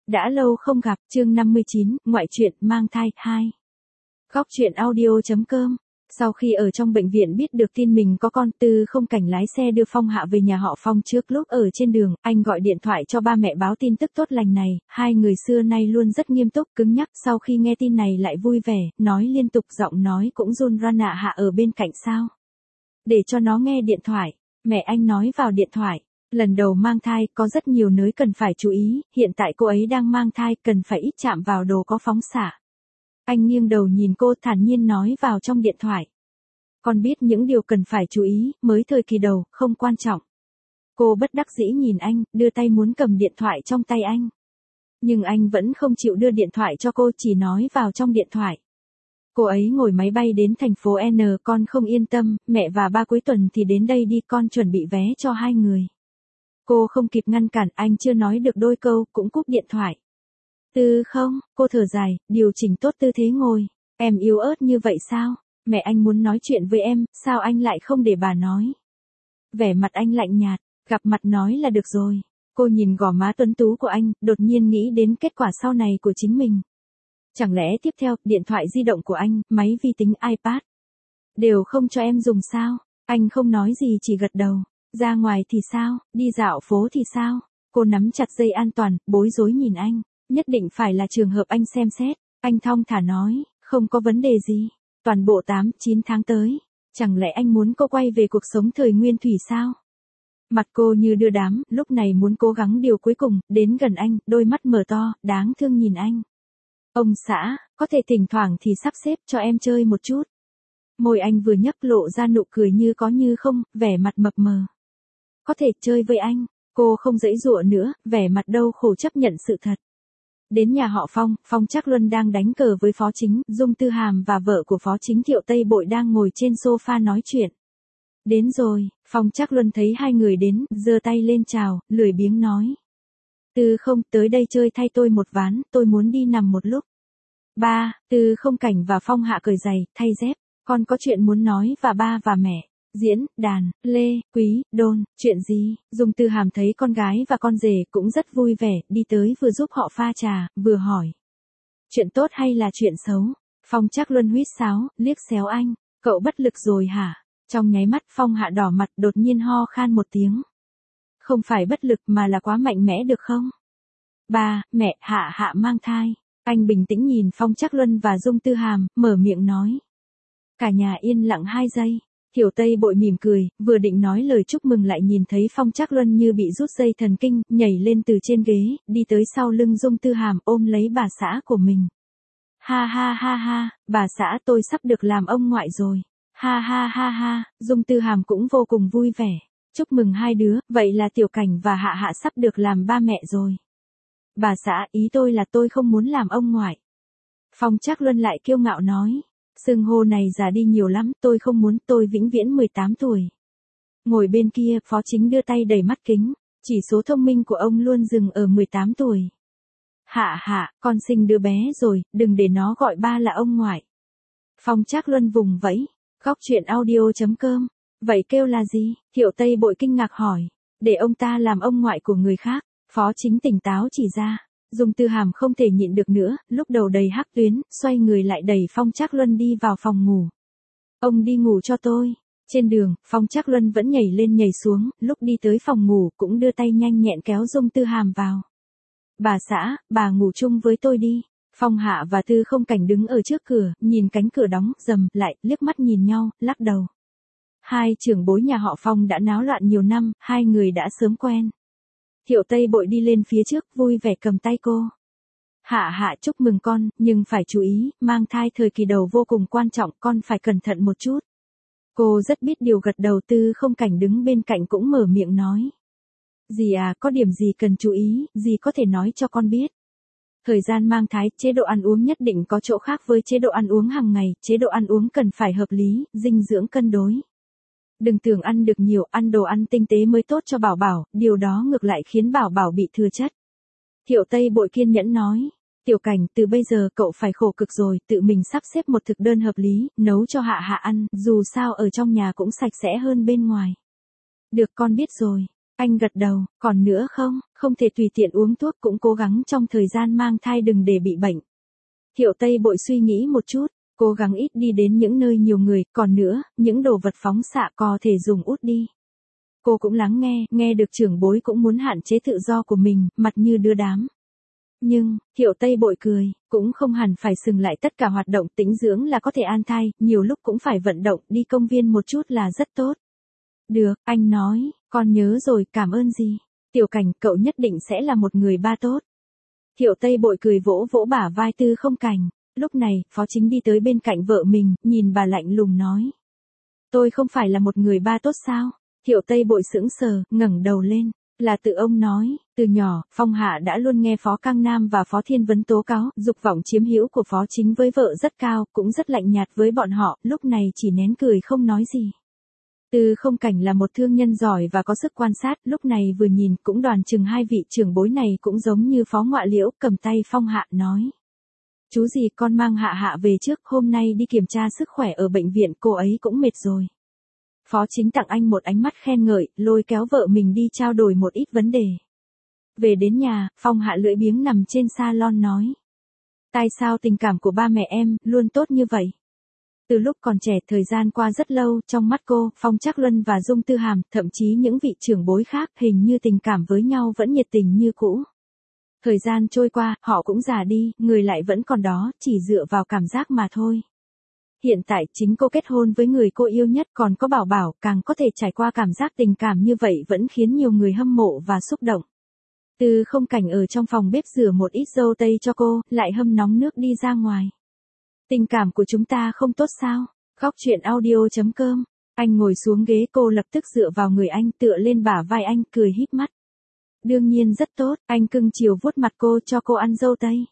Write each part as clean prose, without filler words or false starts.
Đã lâu không gặp, chương 59, ngoại truyện mang thai 2. Góc truyện audio.com. Sau khi ở trong bệnh viện biết được tin mình có con, Tư Không Cảnh lái xe đưa Phong Hạ về nhà họ Phong. Trước lúc ở trên đường, anh gọi điện thoại cho ba mẹ báo tin tức tốt lành này. Hai người xưa nay luôn rất nghiêm túc, cứng nhắc, sau khi nghe tin này lại vui vẻ, nói liên tục, giọng nói cũng run run. Hạ ở bên cạnh sao? Để cho nó nghe điện thoại. Mẹ anh nói vào điện thoại. Lần đầu mang thai, có rất nhiều nơi cần phải chú ý, hiện tại cô ấy đang mang thai, cần phải ít chạm vào đồ có phóng xạ. Anh nghiêng đầu nhìn cô, thản nhiên nói vào trong điện thoại. Con biết những điều cần phải chú ý, mới thời kỳ đầu, không quan trọng. Cô bất đắc dĩ nhìn anh, đưa tay muốn cầm điện thoại trong tay anh. Nhưng anh vẫn không chịu đưa điện thoại cho cô, chỉ nói vào trong điện thoại. Cô ấy ngồi máy bay đến thành phố N, con không yên tâm, mẹ và ba cuối tuần thì đến đây đi, con chuẩn bị vé cho hai người. Cô không kịp ngăn cản, anh chưa nói được đôi câu, cũng cúp điện thoại. Tư không, cô thở dài, điều chỉnh tốt tư thế ngồi. Em yếu ớt như vậy sao? Mẹ anh muốn nói chuyện với em, sao anh lại không để bà nói? Vẻ mặt anh lạnh nhạt, gặp mặt nói là được rồi. Cô nhìn gò má tuấn tú của anh, đột nhiên nghĩ đến kết quả sau này của chính mình. Chẳng lẽ tiếp theo, điện thoại di động của anh, máy vi tính, iPad, đều không cho em dùng sao? Anh không nói gì, chỉ gật đầu. Ra ngoài thì sao, đi dạo phố thì sao? Cô nắm chặt dây an toàn, bối rối nhìn anh. Nhất định phải là trường hợp anh xem xét. Anh thong thả nói, không có vấn đề gì. Toàn bộ 8-9 tháng tới. Chẳng lẽ anh muốn cô quay về cuộc sống thời nguyên thủy sao? Mặt cô như đưa đám, lúc này muốn cố gắng điều cuối cùng, đến gần anh, đôi mắt mở to, đáng thương nhìn anh. Ông xã, có thể thỉnh thoảng thì sắp xếp cho em chơi một chút. Môi anh vừa nhấp lộ ra nụ cười như có như không, vẻ mặt mập mờ. Có thể chơi với anh, cô không giãy giụa nữa, vẻ mặt đau khổ chấp nhận sự thật. Đến nhà họ Phong, Phong Trác Luân đang đánh cờ với Phó Chính, Dung Tư Hàm và vợ của Phó Chính Thiệu Tây Bội đang ngồi trên sofa nói chuyện. Đến rồi, Phong Trác Luân thấy hai người đến, giơ tay lên chào, lười biếng nói. Tư không, tới đây chơi thay tôi một ván, tôi muốn đi nằm một lúc. Ba, Tư Không Cảnh và Phong Hạ cởi giày, thay dép, con có chuyện muốn nói và ba và mẹ. Diễn, đàn, Lê, Quý, Đôn, chuyện gì? Dung Tư Hàm thấy con gái và con rể cũng rất vui vẻ, đi tới vừa giúp họ pha trà, vừa hỏi. Chuyện tốt hay là chuyện xấu? Phong Trác Luân huýt sáo, liếc xéo anh. Cậu bất lực rồi hả? Trong nháy mắt Phong Hạ đỏ mặt, đột nhiên ho khan một tiếng. Không phải bất lực mà là quá mạnh mẽ được không? Ba, mẹ, Hạ mang thai. Anh bình tĩnh nhìn Phong Trác Luân và Dung Tư Hàm, mở miệng nói. Cả nhà yên lặng 2 giây. Thiệu Tây Bội mỉm cười, vừa định nói lời chúc mừng lại nhìn thấy Phong Trác Luân như bị rút dây thần kinh, nhảy lên từ trên ghế, đi tới sau lưng Dung Tư Hàm ôm lấy bà xã của mình. Ha ha ha ha, bà xã tôi sắp được làm ông ngoại rồi. Ha ha ha ha, Dung Tư Hàm cũng vô cùng vui vẻ. Chúc mừng hai đứa, vậy là Tiểu Cảnh và Hạ sắp được làm ba mẹ rồi. Bà xã, ý tôi là tôi không muốn làm ông ngoại. Phong Trác Luân lại kiêu ngạo nói. Xưng hô này già đi nhiều lắm, tôi không muốn, tôi vĩnh viễn 18 tuổi. Ngồi bên kia, Phó Chính đưa tay đẩy mắt kính, chỉ số thông minh của ông luôn dừng ở 18 tuổi. Hạ, con sinh đứa bé rồi, đừng để nó gọi ba là ông ngoại. Phong Trác Luân vùng vẫy, góc truyện audio.com. Vậy kêu là gì? Thiệu Tây Bội kinh ngạc hỏi. Để ông ta làm ông ngoại của người khác. Phó Chính tỉnh táo chỉ ra. Dung Tư Hàm không thể nhịn được nữa, lúc đầu đầy hắc tuyến, xoay người lại đẩy Phong Trác Luân đi vào phòng ngủ. Ông đi ngủ cho tôi. Trên đường, Phong Trác Luân vẫn nhảy lên nhảy xuống, lúc đi tới phòng ngủ cũng đưa tay nhanh nhẹn kéo Dung Tư Hàm vào. Bà xã, bà ngủ chung với tôi đi. Phong Hạ và Tư Không Cảnh đứng ở trước cửa, nhìn cánh cửa đóng, rầm lại, liếc mắt nhìn nhau, lắc đầu. Hai trưởng bối nhà họ Phong đã náo loạn nhiều năm, hai người đã sớm quen. Thiệu Tây Bội đi lên phía trước, vui vẻ cầm tay cô. Hạ chúc mừng con, nhưng phải chú ý, mang thai thời kỳ đầu vô cùng quan trọng, con phải cẩn thận một chút. Cô rất biết điều gật đầu. Tư Không Cảnh đứng bên cạnh cũng mở miệng nói. Dì à, có điểm gì cần chú ý, dì có thể nói cho con biết. Thời gian mang thai, chế độ ăn uống nhất định có chỗ khác với chế độ ăn uống hàng ngày, chế độ ăn uống cần phải hợp lý, dinh dưỡng cân đối. Đừng tưởng ăn được nhiều, ăn đồ ăn tinh tế mới tốt cho bảo bảo, điều đó ngược lại khiến bảo bảo bị thừa chất. Thiệu Tây Bội kiên nhẫn nói. Tiểu Cảnh, từ bây giờ cậu phải khổ cực rồi, tự mình sắp xếp một thực đơn hợp lý, nấu cho Hạ ăn, dù sao ở trong nhà cũng sạch sẽ hơn bên ngoài. Được, con biết rồi. Anh gật đầu, còn nữa không, không thể tùy tiện uống thuốc, cũng cố gắng trong thời gian mang thai đừng để bị bệnh. Thiệu Tây Bội suy nghĩ một chút, cố gắng ít đi đến những nơi nhiều người, còn nữa, những đồ vật phóng xạ có thể dùng út đi. Cô cũng lắng nghe được trưởng bối cũng muốn hạn chế tự do của mình, mặt như đưa đám. Nhưng, Thiệu Tây Bội cười, cũng không hẳn phải dừng lại tất cả hoạt động tĩnh dưỡng là có thể an thai, nhiều lúc cũng phải vận động, đi công viên một chút là rất tốt. Được, anh nói, con nhớ rồi, cảm ơn gì. Tiểu Cảnh, cậu nhất định sẽ là một người ba tốt. Thiệu Tây Bội cười vỗ vỗ bả vai Tư Không Cảnh. Lúc này, Phó Chính đi tới bên cạnh vợ mình, nhìn bà lạnh lùng nói. Tôi không phải là một người ba tốt sao? Thiệu Tây Bội sững sờ, ngẩng đầu lên. Là tự ông nói, từ nhỏ, Phong Hạ đã luôn nghe Phó Cang Nam và Phó Thiên Vấn tố cáo, dục vọng chiếm hữu của Phó Chính với vợ rất cao, cũng rất lạnh nhạt với bọn họ, lúc này chỉ nén cười không nói gì. Tư Không Cảnh là một thương nhân giỏi và có sức quan sát, lúc này vừa nhìn cũng đoán chừng hai vị trưởng bối này cũng giống như Phó Ngọa Liễu, cầm tay Phong Hạ nói. Chú gì, con mang Hạ Hạ về trước, hôm nay đi kiểm tra sức khỏe ở bệnh viện, cô ấy cũng mệt rồi. Phó Chính tặng anh một ánh mắt khen ngợi, lôi kéo vợ mình đi trao đổi một ít vấn đề. Về đến nhà, Phong Hạ lưỡi biếng nằm trên salon nói. Tại sao tình cảm của ba mẹ em luôn tốt như vậy? Từ lúc còn trẻ, thời gian qua rất lâu, trong mắt cô, Phong Trác Luân và Dung Tư Hàm, thậm chí những vị trưởng bối khác, hình như tình cảm với nhau vẫn nhiệt tình như cũ. Thời gian trôi qua, họ cũng già đi, người lại vẫn còn đó, chỉ dựa vào cảm giác mà thôi. Hiện tại chính cô kết hôn với người cô yêu nhất, còn có Bảo Bảo, càng có thể trải qua cảm giác tình cảm như vậy vẫn khiến nhiều người hâm mộ và xúc động. Tư Không Cảnh ở trong phòng bếp rửa một ít dâu tây cho cô, lại hâm nóng nước đi ra ngoài. Tình cảm của chúng ta không tốt sao? Góc truyện audio.com. Anh ngồi xuống ghế, cô lập tức dựa vào người anh, tựa lên bả vai anh, cười híp mắt. Đương nhiên rất tốt, anh cưng chiều vuốt mặt cô, cho cô ăn dâu tây.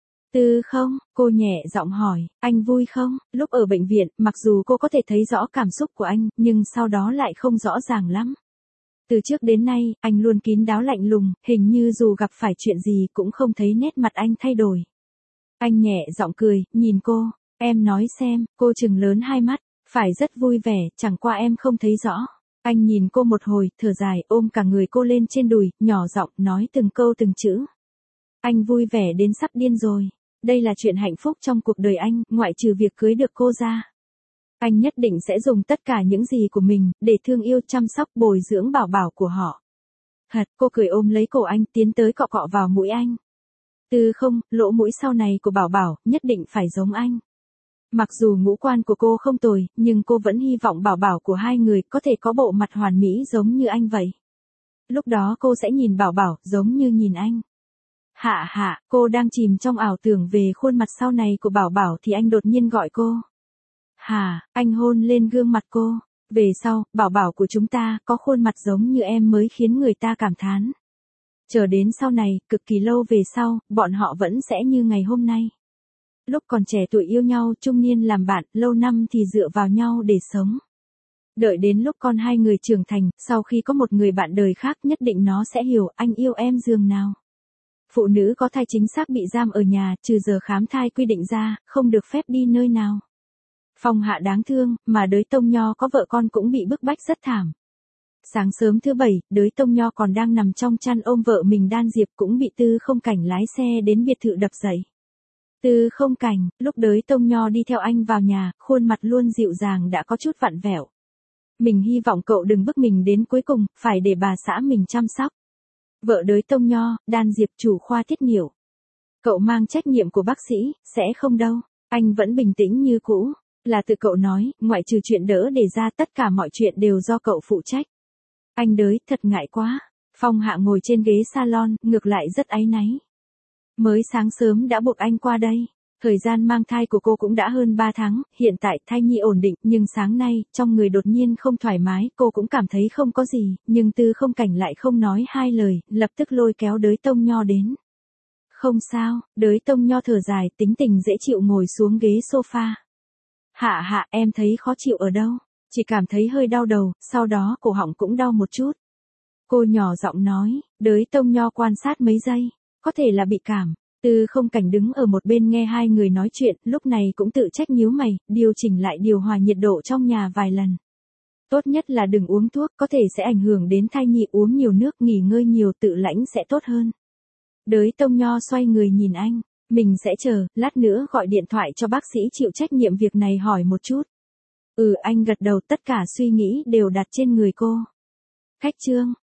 Tư không, cô nhẹ giọng hỏi, anh vui không? Lúc ở bệnh viện, mặc dù cô có thể thấy rõ cảm xúc của anh, nhưng sau đó lại không rõ ràng lắm. Từ trước đến nay, anh luôn kín đáo lạnh lùng, hình như dù gặp phải chuyện gì cũng không thấy nét mặt anh thay đổi. Anh nhẹ giọng cười, nhìn cô, em nói xem, cô trừng lớn hai mắt, phải rất vui vẻ, chẳng qua em không thấy rõ. Anh nhìn cô một hồi, thở dài, ôm cả người cô lên trên đùi, nhỏ giọng nói từng câu từng chữ. Anh vui vẻ đến sắp điên rồi. Đây là chuyện hạnh phúc trong cuộc đời anh, ngoại trừ việc cưới được cô ra. Anh nhất định sẽ dùng tất cả những gì của mình, để thương yêu chăm sóc bồi dưỡng Bảo Bảo của họ. Thật, cô cười ôm lấy cổ anh, tiến tới cọ cọ vào mũi anh. Tư không, lỗ mũi sau này của Bảo Bảo, nhất định phải giống anh. Mặc dù ngũ quan của cô không tồi, nhưng cô vẫn hy vọng Bảo Bảo của hai người có thể có bộ mặt hoàn mỹ giống như anh vậy. Lúc đó cô sẽ nhìn Bảo Bảo, giống như nhìn anh. Hạ, cô đang chìm trong ảo tưởng về khuôn mặt sau này của Bảo Bảo thì anh đột nhiên gọi cô. Anh hôn lên gương mặt cô. Về sau, Bảo Bảo của chúng ta có khuôn mặt giống như em mới khiến người ta cảm thán. Chờ đến sau này, cực kỳ lâu về sau, bọn họ vẫn sẽ như ngày hôm nay. Lúc còn trẻ tuổi yêu nhau, trung niên làm bạn, lâu năm thì dựa vào nhau để sống. Đợi đến lúc con hai người trưởng thành, sau khi có một người bạn đời khác nhất định nó sẽ hiểu anh yêu em giường nào. Phụ nữ có thai chính xác bị giam ở nhà, trừ giờ khám thai quy định ra, không được phép đi nơi nào. Phong Hạ đáng thương, mà Đới Tông Nho có vợ con cũng bị bức bách rất thảm. Sáng sớm thứ Bảy, Đới Tông Nho còn đang nằm trong chăn ôm vợ mình Đan Diệp cũng bị Tư Không Cảnh lái xe đến biệt thự đập dậy. Tư Không Cảnh, lúc Đới Tông Nho đi theo anh vào nhà, khuôn mặt luôn dịu dàng đã có chút vặn vẹo. Mình hy vọng cậu đừng bức mình đến cuối cùng, phải để bà xã mình chăm sóc. Vợ Đới Tông Nho, Đan Diệp chủ khoa tiết niệu. Cậu mang trách nhiệm của bác sĩ, sẽ không đâu. Anh vẫn bình tĩnh như cũ. Là tự cậu nói, ngoại trừ chuyện đỡ để ra tất cả mọi chuyện đều do cậu phụ trách. Anh Đới, thật ngại quá. Phong Hạ ngồi trên ghế salon, ngược lại rất áy náy. Mới sáng sớm đã buộc anh qua đây. Thời gian mang thai của cô cũng đã hơn 3 tháng, hiện tại thai nhi ổn định, nhưng sáng nay, trong người đột nhiên không thoải mái, cô cũng cảm thấy không có gì, nhưng Tư Không Cảnh lại không nói hai lời, lập tức lôi kéo Đới Tông Nho đến. Không sao, Đới Tông Nho thở dài, tính tình dễ chịu ngồi xuống ghế sofa. Hạ, em thấy khó chịu ở đâu? Chỉ cảm thấy hơi đau đầu, sau đó cổ họng cũng đau một chút. Cô nhỏ giọng nói, Đới Tông Nho quan sát mấy giây, có thể là bị cảm. Tư Không Cảnh đứng ở một bên nghe hai người nói chuyện, lúc này cũng tự trách nhíu mày, điều chỉnh lại điều hòa nhiệt độ trong nhà vài lần. Tốt nhất là đừng uống thuốc, có thể sẽ ảnh hưởng đến thai nhi, uống nhiều nước, nghỉ ngơi nhiều, tự lãnh sẽ tốt hơn. Đới Tông Nho xoay người nhìn anh, mình sẽ chờ, lát nữa gọi điện thoại cho bác sĩ chịu trách nhiệm việc này hỏi một chút. Anh gật đầu, tất cả suy nghĩ đều đặt trên người cô. Khách Trương.